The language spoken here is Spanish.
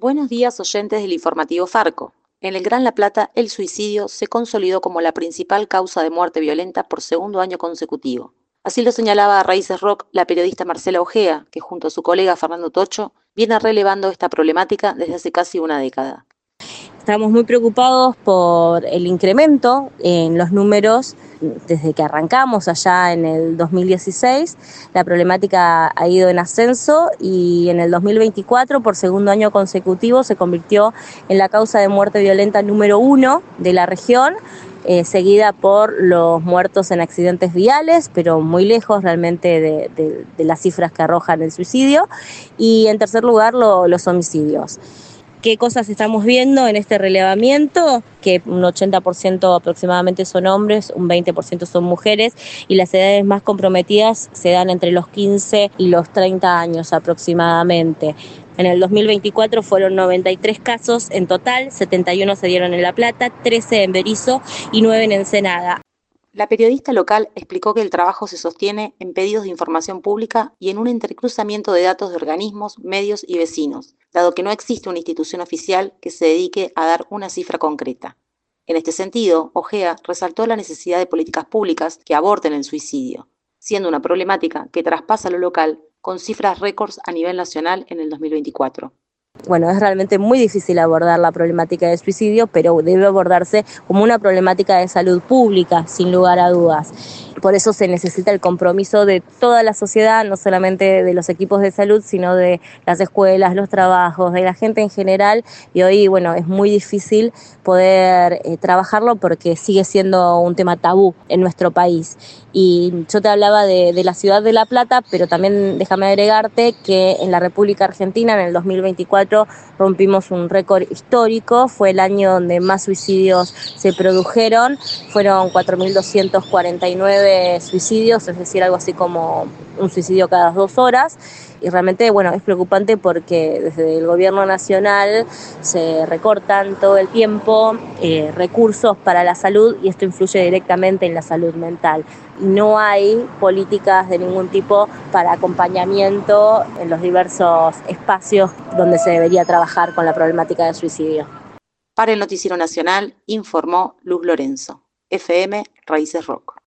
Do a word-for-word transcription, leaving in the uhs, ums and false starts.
Buenos días, oyentes del informativo Farco. En el Gran La Plata, el suicidio se consolidó como la principal causa de muerte violenta por segundo año consecutivo. Así lo señalaba a Raíces Rock la periodista Marcela Ojea, que junto a su colega Fernando Tocho viene relevando esta problemática desde hace casi una década. Estamos muy preocupados por el incremento en los números desde que arrancamos allá en el dos mil dieciséis. La problemática ha ido en ascenso y en el dos mil veinticuatro, por segundo año consecutivo, se convirtió en la causa de muerte violenta número uno de la región, eh, seguida por los muertos en accidentes viales, pero muy lejos realmente de, de, de las cifras que arrojan el suicidio, y en tercer lugar lo, los homicidios. ¿Qué cosas estamos viendo en este relevamiento? Que un ochenta por ciento aproximadamente son hombres, un veinte por ciento son mujeres, y las edades más comprometidas se dan entre los quince y los treinta años aproximadamente. En el dos mil veinticuatro fueron noventa y tres casos en total, setenta y uno se dieron en La Plata, trece en Berisso y nueve en Ensenada. La periodista local explicó que el trabajo se sostiene en pedidos de información pública y en un entrecruzamiento de datos de organismos, medios y vecinos, dado que no existe una institución oficial que se dedique a dar una cifra concreta. En este sentido, Ojea resaltó la necesidad de políticas públicas que aborden el suicidio, siendo una problemática que traspasa lo local con cifras récords a nivel nacional en el dos mil veinticuatro. Bueno, es realmente muy difícil abordar la problemática del suicidio, pero debe abordarse como una problemática de salud pública, sin lugar a dudas. Por eso se necesita el compromiso de toda la sociedad, no solamente de los equipos de salud, sino de las escuelas, los trabajos, de la gente en general. Y hoy, bueno, es muy difícil poder eh, trabajarlo porque sigue siendo un tema tabú en nuestro país. Y yo te hablaba de, de la ciudad de La Plata, pero también déjame agregarte que en la República Argentina, en el dos mil veinticuatro, rompimos un récord histórico. Fue el año donde más suicidios se produjeron. Fueron cuatro mil doscientos cuarenta y nueve suicidios, es decir, algo así como un suicidio cada dos horas. Y realmente, bueno, es preocupante porque desde el gobierno nacional se recortan todo el tiempo eh, recursos para la salud, y esto influye directamente en la salud mental. No hay políticas de ningún tipo para acompañamiento en los diversos espacios donde se debería trabajar con la problemática del suicidio. Para el Noticiero Nacional, informó Luz Lorenzo, F M Raíces Rock.